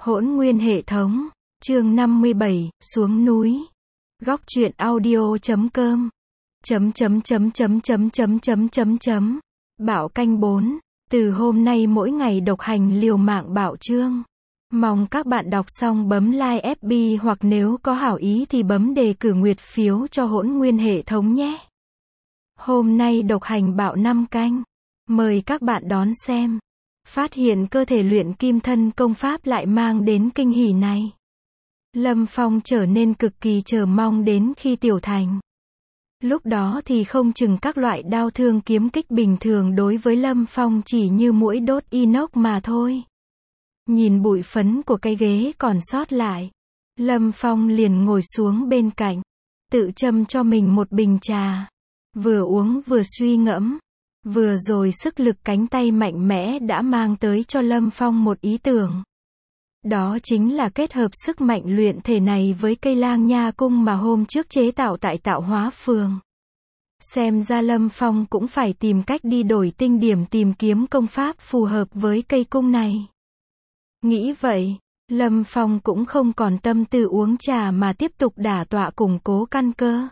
Hỗn nguyên hệ thống, chương 57, xuống núi. Góc truyện audio.com. Bảo canh 4, từ hôm nay mỗi ngày độc hành liều mạng bảo chương. Mong các bạn đọc xong bấm like FB hoặc nếu có hảo ý thì bấm đề cử nguyệt phiếu cho hỗn nguyên hệ thống nhé. Hôm nay độc hành bảo 5 canh. Mời các bạn đón xem. Phát hiện cơ thể luyện kim thân công pháp lại mang đến kinh hỉ này. Lâm Phong trở nên cực kỳ chờ mong đến khi tiểu thành. Lúc đó thì không chừng các loại đao thương kiếm kích bình thường đối với Lâm Phong chỉ như muỗi đốt inox mà thôi. Nhìn bụi phấn của cái ghế còn sót lại, Lâm Phong liền ngồi xuống bên cạnh, tự châm cho mình một bình trà. Vừa uống vừa suy ngẫm. Vừa rồi sức lực cánh tay mạnh mẽ đã mang tới cho Lâm Phong một ý tưởng. Đó chính là kết hợp sức mạnh luyện thể này với cây lang nha cung mà hôm trước chế tạo tại Tạo Hóa Phường. Xem ra Lâm Phong cũng phải tìm cách đi đổi tinh điểm tìm kiếm công pháp phù hợp với cây cung này. Nghĩ vậy, Lâm Phong cũng không còn tâm tư uống trà mà tiếp tục đả tọa củng cố căn cơ.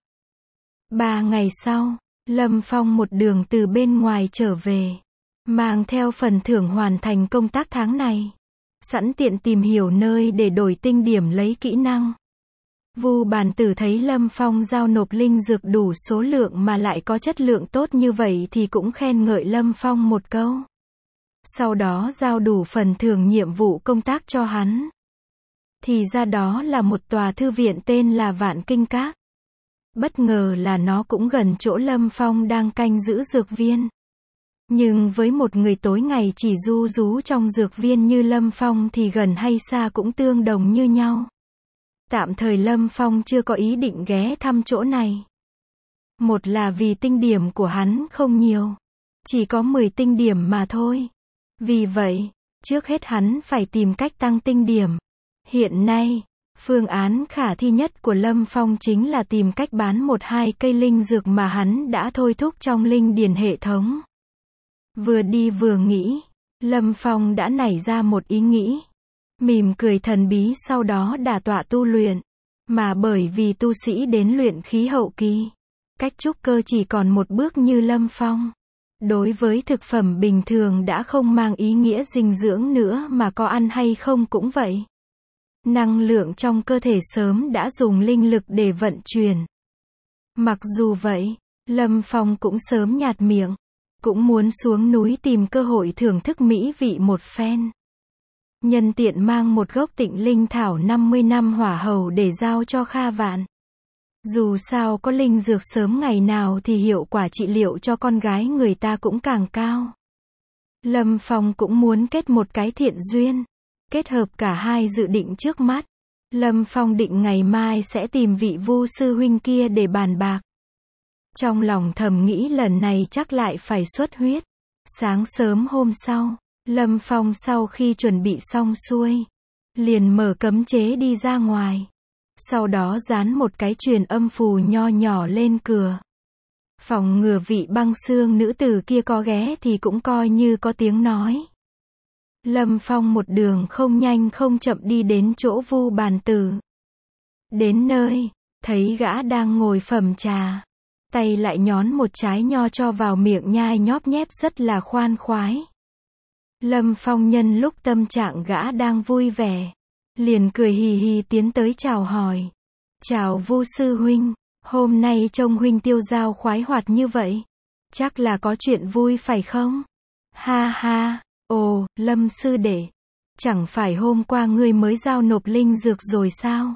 3 ngày sau, Lâm Phong một đường từ bên ngoài trở về, mang theo phần thưởng hoàn thành công tác tháng này, sẵn tiện tìm hiểu nơi để đổi tinh điểm lấy kỹ năng. Vu Bàn Tử thấy Lâm Phong giao nộp linh dược đủ số lượng mà lại có chất lượng tốt như vậy thì cũng khen ngợi Lâm Phong một câu. Sau đó giao đủ phần thưởng nhiệm vụ công tác cho hắn. Thì ra đó là một tòa thư viện tên là Vạn Kinh Các. Bất ngờ là nó cũng gần chỗ Lâm Phong đang canh giữ dược viên. Nhưng với một người tối ngày chỉ ru rú trong dược viên như Lâm Phong thì gần hay xa cũng tương đồng như nhau. Tạm thời Lâm Phong chưa có ý định ghé thăm chỗ này. Một là vì tinh điểm của hắn không nhiều. Chỉ có 10 tinh điểm mà thôi. Vì vậy, trước hết hắn phải tìm cách tăng tinh điểm. Hiện nay, phương án khả thi nhất của Lâm Phong chính là tìm cách bán 1-2 cây linh dược mà hắn đã thôi thúc trong linh điền hệ thống. Vừa đi vừa nghĩ, Lâm Phong đã nảy ra một ý nghĩ. Mỉm cười thần bí sau đó đả tọa tu luyện. Mà bởi vì tu sĩ đến luyện khí hậu kỳ, cách trúc cơ chỉ còn một bước như Lâm Phong. Đối với thực phẩm bình thường đã không mang ý nghĩa dinh dưỡng nữa mà có ăn hay không cũng vậy. Năng lượng trong cơ thể sớm đã dùng linh lực để vận chuyển. Mặc dù vậy, Lâm Phong cũng sớm nhạt miệng, cũng muốn xuống núi tìm cơ hội thưởng thức mỹ vị một phen. Nhân tiện mang một gốc Tịnh Linh Thảo 50 năm hỏa hầu để giao cho Kha Vạn. Dù sao có linh dược sớm ngày nào thì hiệu quả trị liệu cho con gái người ta cũng càng cao. Lâm Phong cũng muốn kết một cái thiện duyên. Kết hợp cả hai dự định trước mắt. Lâm Phong định ngày mai sẽ tìm vị Vu sư huynh kia để bàn bạc. Trong lòng thầm nghĩ lần này chắc lại phải xuất huyết. Sáng sớm hôm sau, Lâm Phong sau khi chuẩn bị xong xuôi, liền mở cấm chế đi ra ngoài. Sau đó dán một cái truyền âm phù nho nhỏ lên cửa. Phòng ngừa vị băng xương nữ tử kia có ghé thì cũng coi như có tiếng nói. Lâm Phong một đường không nhanh không chậm đi đến chỗ Vu Bàn Tử. Đến nơi, thấy gã đang ngồi phẩm trà. Tay lại nhón một trái nho cho vào miệng nhai nhóp nhép rất là khoan khoái. Lâm Phong nhân lúc tâm trạng gã đang vui vẻ, liền cười hì hì tiến tới chào hỏi. Chào Vu sư huynh, hôm nay trông huynh tiêu dao khoái hoạt như vậy. Chắc là có chuyện vui phải không? Ha ha. Ồ, Lâm sư đệ, chẳng phải hôm qua ngươi mới giao nộp linh dược rồi sao?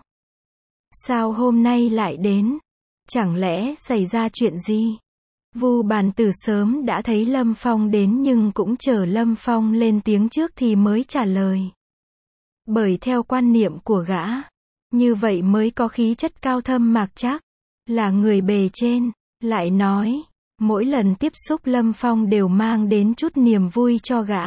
Sao hôm nay lại đến? Chẳng lẽ xảy ra chuyện gì? Vu Bàn Tử sớm đã thấy Lâm Phong đến nhưng cũng chờ Lâm Phong lên tiếng trước thì mới trả lời. Bởi theo quan niệm của gã, như vậy mới có khí chất cao thâm mạc trác, là người bề trên. Lại nói, mỗi lần tiếp xúc Lâm Phong đều mang đến chút niềm vui cho gã.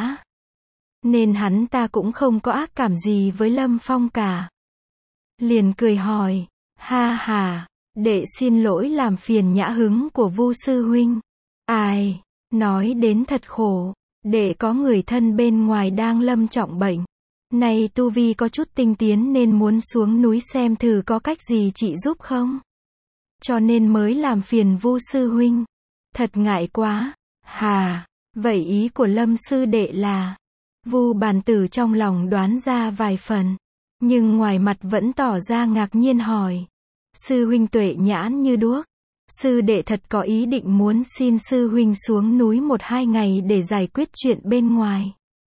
Nên hắn ta cũng không có ác cảm gì với Lâm Phong cả. Liền cười hỏi, ha ha, đệ xin lỗi làm phiền nhã hứng của Vu sư huynh. Ai, nói đến thật khổ, đệ có người thân bên ngoài đang lâm trọng bệnh. Này tu vi có chút tinh tiến nên muốn xuống núi xem thử có cách gì chị giúp không? Cho nên mới làm phiền Vu sư huynh. Thật ngại quá. Hà, vậy ý của Lâm sư đệ là? Vu Bàn Tử trong lòng đoán ra vài phần, nhưng ngoài mặt vẫn tỏ ra ngạc nhiên hỏi. Sư huynh tuệ nhãn như đuốc. Sư đệ thật có ý định muốn xin sư huynh xuống núi 1-2 ngày để giải quyết chuyện bên ngoài.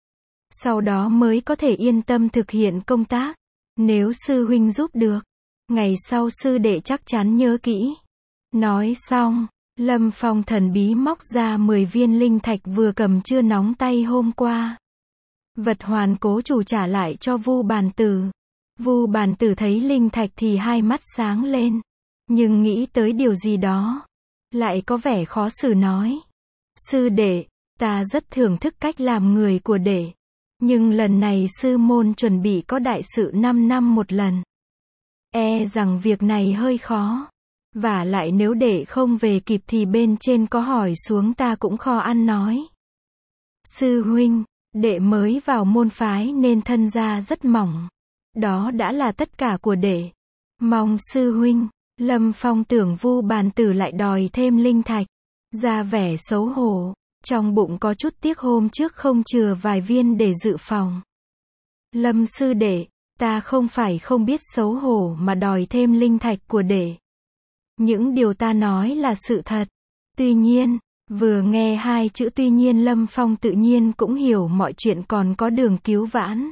Sau đó mới có thể yên tâm thực hiện công tác. Nếu sư huynh giúp được, ngày sau sư đệ chắc chắn nhớ kỹ. Nói xong, Lâm Phong thần bí móc ra 10 viên linh thạch vừa cầm chưa nóng tay hôm qua. Vật hoàn cố chủ trả lại cho Vu Bàn Tử. Vu Bàn Tử thấy linh thạch thì hai mắt sáng lên, nhưng nghĩ tới điều gì đó, lại có vẻ khó xử nói. Sư đệ, ta rất thưởng thức cách làm người của đệ, nhưng lần này sư môn chuẩn bị có đại sự 5 năm một lần. E rằng việc này hơi khó. Và lại nếu đệ không về kịp thì bên trên có hỏi xuống ta cũng khó ăn nói. Sư huynh, đệ mới vào môn phái nên thân gia rất mỏng. Đó đã là tất cả của đệ. Mong sư huynh. Lâm Phong tưởng Vu Bàn Tử lại đòi thêm linh thạch, ra vẻ xấu hổ, trong bụng có chút tiếc hôm trước không chừa vài viên để dự phòng. Lâm sư đệ, ta không phải không biết xấu hổ mà đòi thêm linh thạch của đệ. Những điều ta nói là sự thật. Tuy nhiên, vừa nghe hai chữ tuy nhiên Lâm Phong tự nhiên cũng hiểu mọi chuyện còn có đường cứu vãn.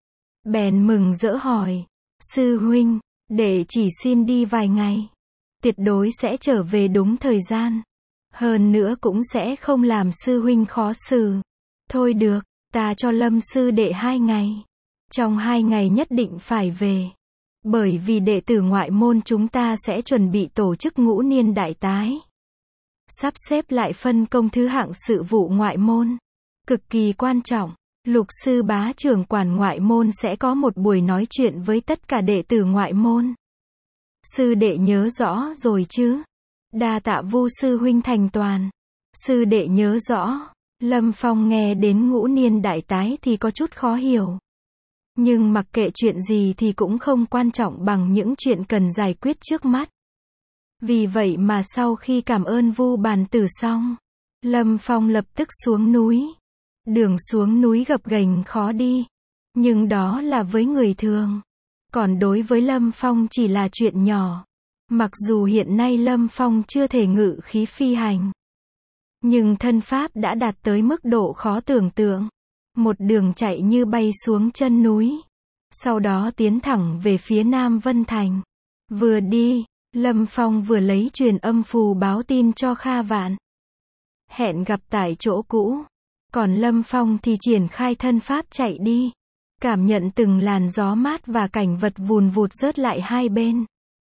Bèn mừng rỡ hỏi, sư huynh, đệ chỉ xin đi vài ngày. Tuyệt đối sẽ trở về đúng thời gian. Hơn nữa cũng sẽ không làm sư huynh khó xử. Thôi được, ta cho Lâm sư đệ 2 ngày. Trong 2 ngày nhất định phải về. Bởi vì đệ tử ngoại môn chúng ta sẽ chuẩn bị tổ chức ngũ niên đại tái. Sắp xếp lại phân công thứ hạng sự vụ ngoại môn. Cực kỳ quan trọng. Lục sư bá trưởng quản ngoại môn sẽ có một buổi nói chuyện với tất cả đệ tử ngoại môn. Sư đệ nhớ rõ rồi chứ? Đa tạ Vu sư huynh thành toàn. Sư đệ nhớ rõ. Lâm Phong nghe đến ngũ niên đại tái thì có chút khó hiểu. Nhưng mặc kệ chuyện gì thì cũng không quan trọng bằng những chuyện cần giải quyết trước mắt. Vì vậy mà sau khi cảm ơn Vu Bàn Tử xong, Lâm Phong lập tức xuống núi. Đường xuống núi gập ghềnh khó đi, nhưng đó là với người thường. Còn đối với Lâm Phong chỉ là chuyện nhỏ. Mặc dù hiện nay Lâm Phong chưa thể ngự khí phi hành, nhưng thân pháp đã đạt tới mức độ khó tưởng tượng. Một đường chạy như bay xuống chân núi, sau đó tiến thẳng về phía Nam Vân Thành. Vừa đi, Lâm Phong vừa lấy truyền âm phù báo tin cho Kha Vạn. Hẹn gặp tại chỗ cũ. Còn Lâm Phong thì triển khai thân pháp chạy đi. Cảm nhận từng làn gió mát và cảnh vật vùn vụt rớt lại hai bên.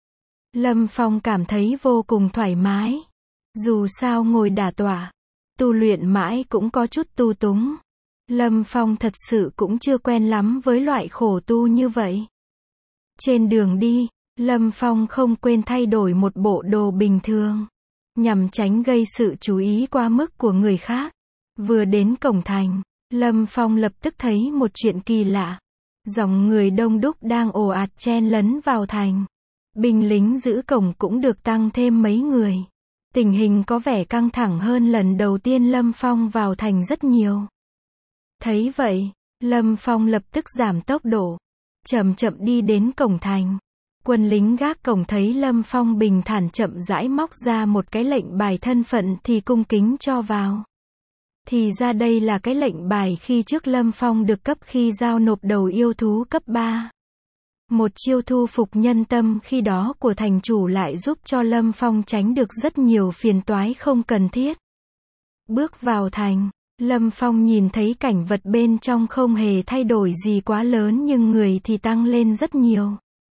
Lâm Phong cảm thấy vô cùng thoải mái. Dù sao ngồi đả tọa, tu luyện mãi cũng có chút tu túng. Lâm Phong thật sự cũng chưa quen lắm với loại khổ tu như vậy. Trên đường đi, Lâm Phong không quên thay đổi một bộ đồ bình thường, nhằm tránh gây sự chú ý quá mức của người khác. Vừa đến cổng thành, Lâm Phong lập tức thấy một chuyện kỳ lạ. Dòng người đông đúc đang ồ ạt chen lấn vào thành. Binh lính giữ cổng cũng được tăng thêm mấy người. Tình hình có vẻ căng thẳng hơn lần đầu tiên Lâm Phong vào thành rất nhiều. Thấy vậy, Lâm Phong lập tức giảm tốc độ, chậm chậm đi đến cổng thành. Quân lính gác cổng thấy Lâm Phong bình thản chậm rãi móc ra một cái lệnh bài thân phận thì cung kính cho vào. Thì ra đây là cái lệnh bài khi trước Lâm Phong được cấp khi giao nộp đầu yêu thú cấp 3. Một chiêu thu phục nhân tâm khi đó của thành chủ lại giúp cho Lâm Phong tránh được rất nhiều phiền toái không cần thiết. Bước vào thành, Lâm Phong nhìn thấy cảnh vật bên trong không hề thay đổi gì quá lớn nhưng người thì tăng lên rất nhiều.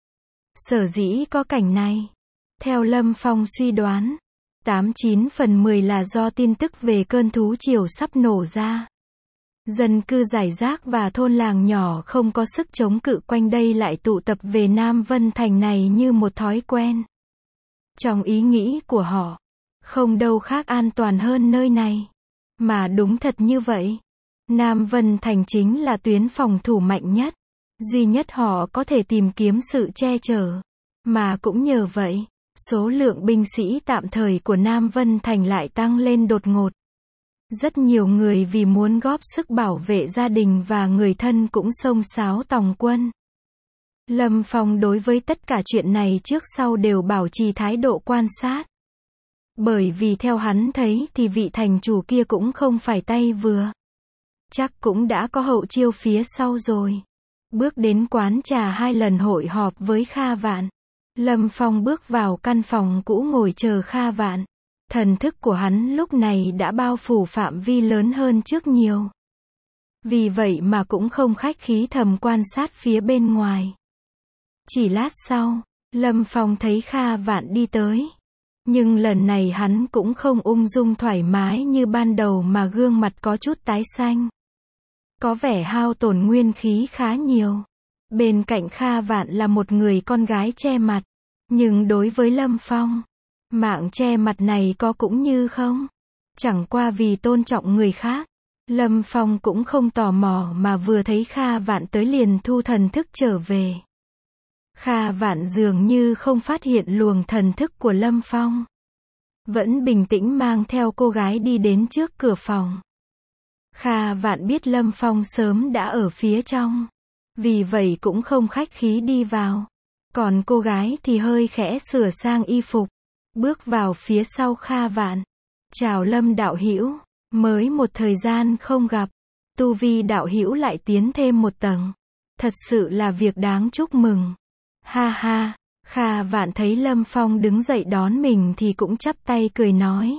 Sở dĩ có cảnh này, theo Lâm Phong suy đoán, 89 phần 10 là do tin tức về cơn thú triều sắp nổ ra. Dân cư rải rác và thôn làng nhỏ không có sức chống cự quanh đây lại tụ tập về Nam Vân Thành này như một thói quen. Trong ý nghĩ của họ, không đâu khác an toàn hơn nơi này. Mà đúng thật như vậy. Nam Vân Thành chính là tuyến phòng thủ mạnh nhất. Duy nhất họ có thể tìm kiếm sự che chở. Mà cũng nhờ vậy, số lượng binh sĩ tạm thời của Nam Vân Thành lại tăng lên đột ngột. Rất nhiều người vì muốn góp sức bảo vệ gia đình và người thân cũng xông xáo tòng quân. Lâm Phong đối với tất cả chuyện này trước sau đều bảo trì thái độ quan sát. Bởi vì theo hắn thấy thì vị thành chủ kia cũng không phải tay vừa. Chắc cũng đã có hậu chiêu phía sau rồi. Bước đến quán trà 2 lần hội họp với Kha Vạn. Lâm Phong bước vào căn phòng cũ ngồi chờ Kha Vạn. Thần thức của hắn lúc này đã bao phủ phạm vi lớn hơn trước nhiều. Vì vậy mà cũng không khách khí thầm quan sát phía bên ngoài. Chỉ lát sau, Lâm Phong thấy Kha Vạn đi tới. Nhưng lần này hắn cũng không ung dung thoải mái như ban đầu mà gương mặt có chút tái xanh. Có vẻ hao tổn nguyên khí khá nhiều. Bên cạnh Kha Vạn là một người con gái che mặt. Nhưng đối với Lâm Phong, mạng che mặt này có cũng như không. Chẳng qua vì tôn trọng người khác, Lâm Phong cũng không tò mò mà vừa thấy Kha Vạn tới liền thu thần thức trở về. Kha Vạn dường như không phát hiện luồng thần thức của Lâm Phong. Vẫn bình tĩnh mang theo cô gái đi đến trước cửa phòng. Kha Vạn biết Lâm Phong sớm đã ở phía trong. Vì vậy cũng không khách khí đi vào. Còn cô gái thì hơi khẽ sửa sang y phục. Bước vào phía sau Kha Vạn. Chào Lâm đạo hữu, mới một thời gian không gặp. Tu vi đạo hữu lại tiến thêm một tầng. Thật sự là việc đáng chúc mừng. Ha ha, Kha Vạn thấy Lâm Phong đứng dậy đón mình thì cũng chắp tay cười nói.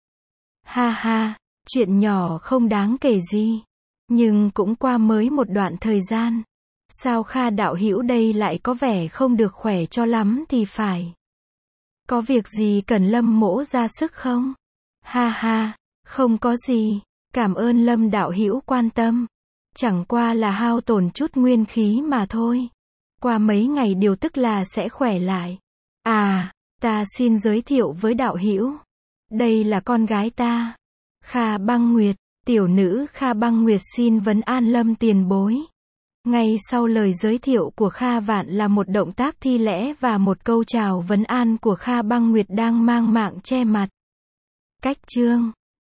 Ha ha, chuyện nhỏ không đáng kể gì. Nhưng cũng qua mới một đoạn thời gian. Sao Kha đạo hữu đây lại có vẻ không được khỏe cho lắm thì phải. Có việc gì cần Lâm mỗ ra sức không? Ha ha, không có gì, cảm ơn Lâm đạo hữu quan tâm. Chẳng qua là hao tổn chút nguyên khí mà thôi. Qua mấy ngày điều tức là sẽ khỏe lại. À, ta xin giới thiệu với đạo hữu. Đây là con gái ta. Kha Băng Nguyệt, tiểu nữ Kha Băng Nguyệt xin vấn an Lâm tiền bối. Ngay sau lời giới thiệu của Kha Vạn là một động tác thi lễ và một câu chào vấn an của Kha Băng Nguyệt đang mang mạng che mặt. Cách chương